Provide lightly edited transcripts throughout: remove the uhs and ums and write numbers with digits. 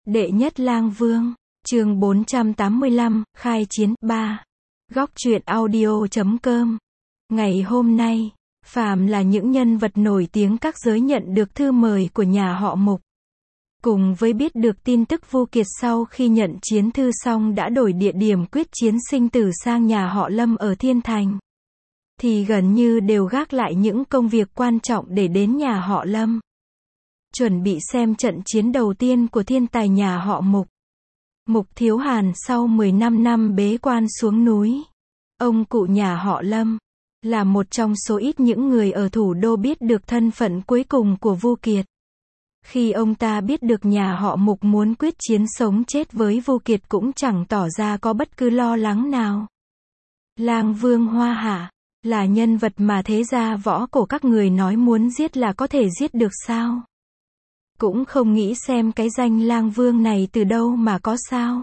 Đệ nhất lang vương, chương 485, khai chiến, 3. Góc truyện audio.com. Ngày hôm nay, phàm là những nhân vật nổi tiếng các giới nhận được thư mời của nhà họ Mục. Cùng với biết được tin tức Vu Kiệt sau khi nhận chiến thư xong đã đổi địa điểm quyết chiến sinh tử sang nhà họ Lâm ở Thiên Thành, thì gần như đều gác lại những công việc quan trọng để đến nhà họ Lâm, chuẩn bị xem trận chiến đầu tiên của thiên tài nhà họ Mục. Mục Thiếu Hàn sau 15 năm bế quan xuống núi, ông cụ nhà họ Lâm, là một trong số ít những người ở thủ đô biết được thân phận cuối cùng của Vu Kiệt. Khi ông ta biết được nhà họ Mục muốn quyết chiến sống chết với Vu Kiệt cũng chẳng tỏ ra có bất cứ lo lắng nào. Lang Vương Hoa Hạ, là nhân vật mà thế gia võ cổ các người nói muốn giết là có thể giết được sao? Cũng không nghĩ xem cái danh Lang Vương này từ đâu mà có sao.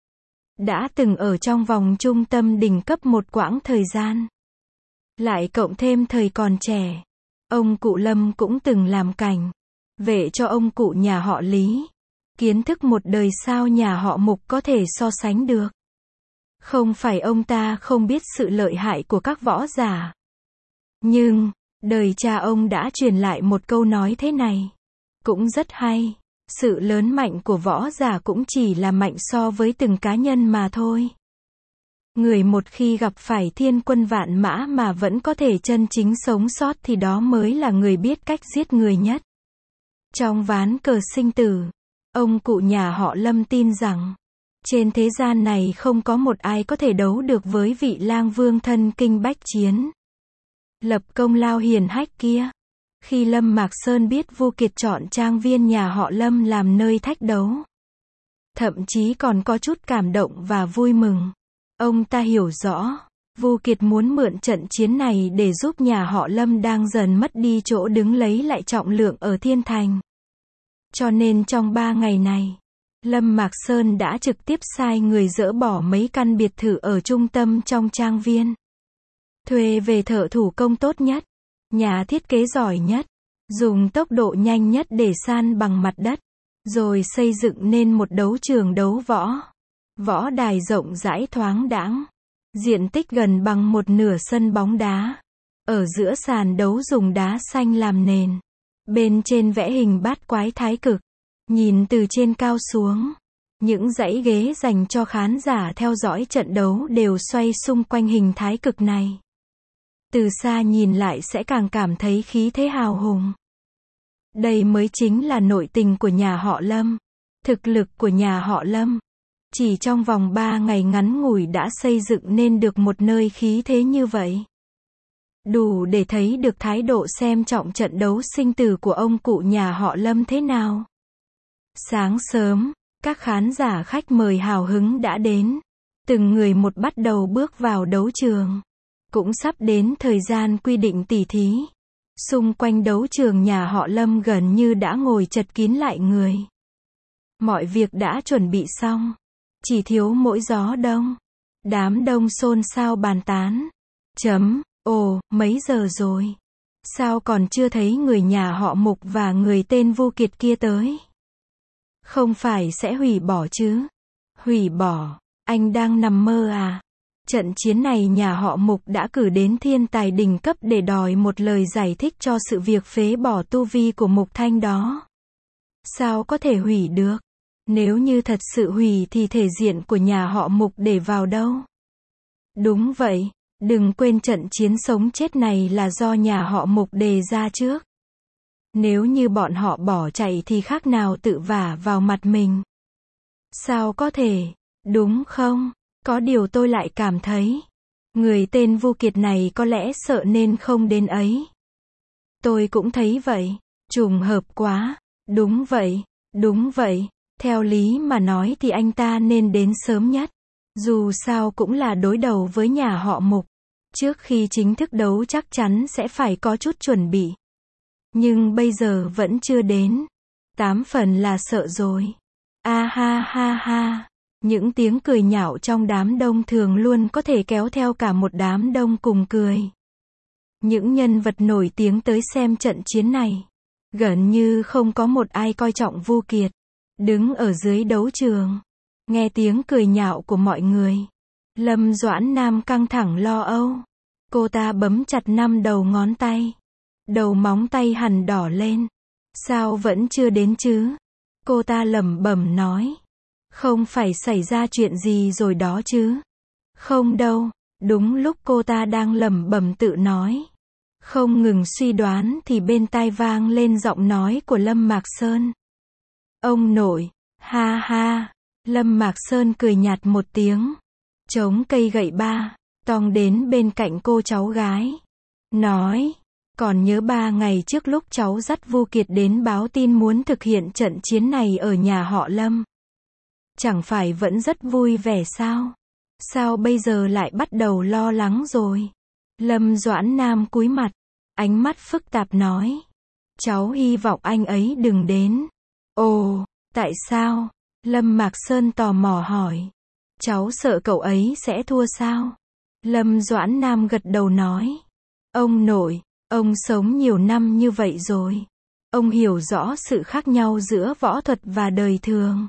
Đã từng ở trong vòng trung tâm đỉnh cấp một quãng thời gian. Lại cộng thêm thời còn trẻ, ông cụ Lâm cũng từng làm cảnh vệ cho ông cụ nhà họ Lý. Kiến thức một đời sao nhà họ Mục có thể so sánh được. Không phải ông ta không biết sự lợi hại của các võ giả. Nhưng, đời cha ông đã truyền lại một câu nói thế này. Cũng rất hay. Sự lớn mạnh của võ giả cũng chỉ là mạnh so với từng cá nhân mà thôi. Người một khi gặp phải thiên quân vạn mã mà vẫn có thể chân chính sống sót thì đó mới là người biết cách giết người nhất. Trong ván cờ sinh tử, ông cụ nhà họ Lâm tin rằng, trên thế gian này không có một ai có thể đấu được với vị Lang Vương thân kinh bách chiến, lập công lao hiển hách kia. Khi Lâm Mạc Sơn biết Vu Kiệt chọn trang viên nhà họ Lâm làm nơi thách đấu, thậm chí còn có chút cảm động và vui mừng. Ông ta hiểu rõ, Vu Kiệt muốn mượn trận chiến này để giúp nhà họ Lâm đang dần mất đi chỗ đứng lấy lại trọng lượng ở Thiên Thành. Cho nên trong 3 ngày này, Lâm Mạc Sơn đã trực tiếp sai người dỡ bỏ mấy căn biệt thự ở trung tâm trong trang viên. Thuê về thợ thủ công tốt nhất, nhà thiết kế giỏi nhất, dùng tốc độ nhanh nhất để san bằng mặt đất, rồi xây dựng nên một đấu trường đấu võ. Võ đài rộng rãi thoáng đãng, diện tích gần bằng một nửa sân bóng đá. Ở giữa sàn đấu dùng đá xanh làm nền. Bên trên vẽ hình bát quái thái cực. Nhìn từ trên cao xuống, những dãy ghế dành cho khán giả theo dõi trận đấu đều xoay xung quanh hình thái cực này. Từ xa nhìn lại sẽ càng cảm thấy khí thế hào hùng. Đây mới chính là nội tình của nhà họ Lâm. Thực lực của nhà họ Lâm. Chỉ trong vòng 3 ngày ngắn ngủi đã xây dựng nên được một nơi khí thế như vậy. Đủ để thấy được thái độ xem trọng trận đấu sinh tử của ông cụ nhà họ Lâm thế nào. Sáng sớm, các khán giả khách mời hào hứng đã đến. Từng người một bắt đầu bước vào đấu trường. Cũng sắp đến thời gian quy định tỉ thí. Xung quanh đấu trường nhà họ Lâm gần như đã ngồi chật kín lại người. Mọi việc đã chuẩn bị xong. Chỉ thiếu mỗi gió đông. Đám đông xôn xao bàn tán. Ồ, mấy giờ rồi? Sao còn chưa thấy người nhà họ Mục và người tên Vu Kiệt kia tới? Không phải sẽ hủy bỏ chứ? Hủy bỏ? Anh đang nằm mơ à? Trận chiến này nhà họ Mục đã cử đến thiên tài đỉnh cấp để đòi một lời giải thích cho sự việc phế bỏ tu vi của Mục Thanh đó. Sao có thể hủy được? Nếu như thật sự hủy thì thể diện của nhà họ Mục để vào đâu? Đúng vậy, đừng quên trận chiến sống chết này là do nhà họ Mục đề ra trước. Nếu như bọn họ bỏ chạy thì khác nào tự vả vào mặt mình. Sao có thể, đúng không? Có điều tôi lại cảm thấy, người tên Vu Kiệt này có lẽ sợ nên không đến ấy. Tôi cũng thấy vậy, trùng hợp quá, đúng vậy, theo lý mà nói thì anh ta nên đến sớm nhất. Dù sao cũng là đối đầu với nhà họ Mục. Trước khi chính thức đấu chắc chắn sẽ phải có chút chuẩn bị. Nhưng bây giờ vẫn chưa đến. 8 phần là sợ rồi. A ha ha ha. Những tiếng cười nhạo trong đám đông thường luôn có thể kéo theo cả một đám đông cùng cười. Những nhân vật nổi tiếng tới xem trận chiến này. Gần như không có một ai coi trọng Vu Kiệt. Đứng ở dưới đấu trường, nghe tiếng cười nhạo của mọi người. Lâm Doãn Nam căng thẳng lo âu. Cô ta bấm chặt 5 đầu ngón tay. Đầu móng tay hằn đỏ lên. Sao vẫn chưa đến chứ? Cô ta lẩm bẩm nói. Không phải xảy ra chuyện gì rồi đó chứ? Không đâu. Đúng lúc cô ta đang lẩm bẩm tự nói, không ngừng suy đoán thì bên tai vang lên giọng nói của Lâm Mạc Sơn. Ông nội, ha ha. Lâm Mạc Sơn cười nhạt một tiếng, chống cây gậy ba, tong đến bên cạnh cô cháu gái. Nói, còn nhớ 3 ngày trước lúc cháu dắt Vu Kiệt đến báo tin muốn thực hiện trận chiến này ở nhà họ Lâm. Chẳng phải vẫn rất vui vẻ sao? Sao bây giờ lại bắt đầu lo lắng rồi? Lâm Doãn Nam cúi mặt, ánh mắt phức tạp nói. Cháu hy vọng anh ấy đừng đến. Ồ, tại sao? Lâm Mạc Sơn tò mò hỏi. Cháu sợ cậu ấy sẽ thua sao? Lâm Doãn Nam gật đầu nói. Ông nội, ông sống nhiều năm như vậy rồi. Ông hiểu rõ sự khác nhau giữa võ thuật và đời thường.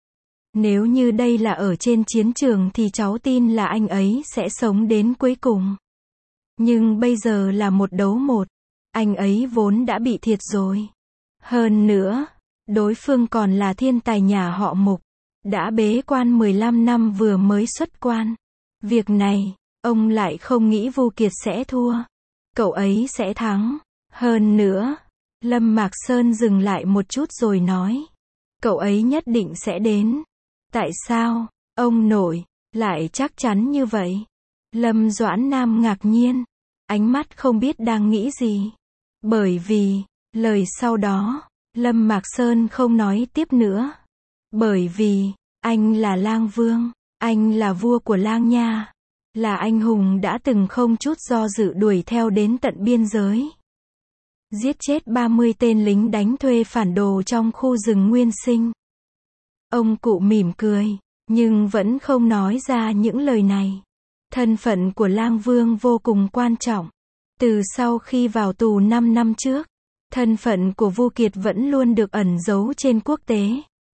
Nếu như đây là ở trên chiến trường thì cháu tin là anh ấy sẽ sống đến cuối cùng. Nhưng bây giờ là 1 đấu 1. Anh ấy vốn đã bị thiệt rồi. Hơn nữa, đối phương còn là thiên tài nhà họ Mục. Đã bế quan 15 năm vừa mới xuất quan. Việc này, ông lại không nghĩ Vu Kiệt sẽ thua. Cậu ấy sẽ thắng. Hơn nữa, Lâm Mạc Sơn dừng lại một chút rồi nói. Cậu ấy nhất định sẽ đến. Tại sao, ông nội, lại chắc chắn như vậy? Lâm Doãn Nam ngạc nhiên, ánh mắt không biết đang nghĩ gì. Bởi vì, lời sau đó, Lâm Mạc Sơn không nói tiếp nữa. Bởi vì, anh là Lang Vương, anh là vua của Lang Nha. Là anh hùng đã từng không chút do dự đuổi theo đến tận biên giới. Giết chết 30 tên lính đánh thuê phản đồ trong khu rừng nguyên sinh. Ông cụ mỉm cười, nhưng vẫn không nói ra những lời này. Thân phận của Lang Vương vô cùng quan trọng. Từ sau khi vào tù 5 năm trước, thân phận của Vu Kiệt vẫn luôn được ẩn giấu trên quốc tế.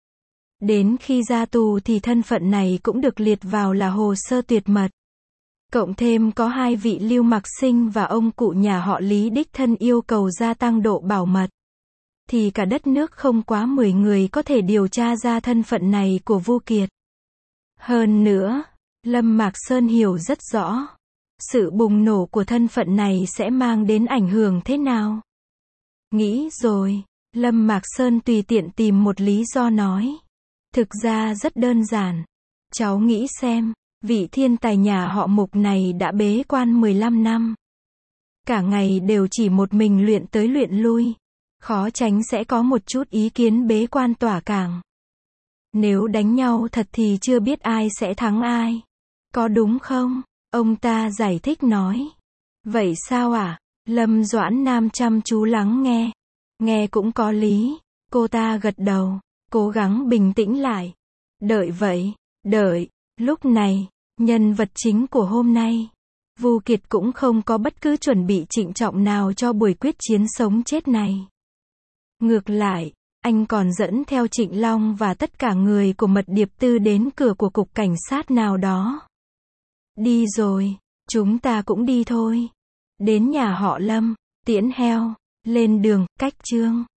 Đến khi ra tù thì thân phận này cũng được liệt vào là hồ sơ tuyệt mật. Cộng thêm có 2 vị Lưu Mặc Sinh và ông cụ nhà họ Lý đích thân yêu cầu gia tăng độ bảo mật. Thì cả đất nước không quá 10 người có thể điều tra ra thân phận này của Vu Kiệt. Hơn nữa, Lâm Mạc Sơn hiểu rất rõ, sự bùng nổ của thân phận này sẽ mang đến ảnh hưởng thế nào. Nghĩ rồi, Lâm Mạc Sơn tùy tiện tìm một lý do nói. Thực ra rất đơn giản. Cháu nghĩ xem, vị thiên tài nhà họ Mục này đã bế quan 15 năm. Cả ngày đều chỉ một mình luyện tới luyện lui. Khó tránh sẽ có một chút ý kiến bế quan tỏa cảng. Nếu đánh nhau thật thì chưa biết ai sẽ thắng ai. Có đúng không? Ông ta giải thích nói. Vậy sao à? Lâm Doãn Nam chăm chú lắng nghe. Nghe cũng có lý. Cô ta gật đầu, cố gắng bình tĩnh lại. Đợi vậy, đợi. Lúc này, nhân vật chính của hôm nay, Vu Kiệt cũng không có bất cứ chuẩn bị trịnh trọng nào cho buổi quyết chiến sống chết này. Ngược lại, anh còn dẫn theo Trịnh Long và tất cả người của Mật Điệp Tư đến cửa của cục cảnh sát nào đó. Đi rồi, chúng ta cũng đi thôi. Đến nhà họ Lâm, tiễn heo, lên đường, cách chương.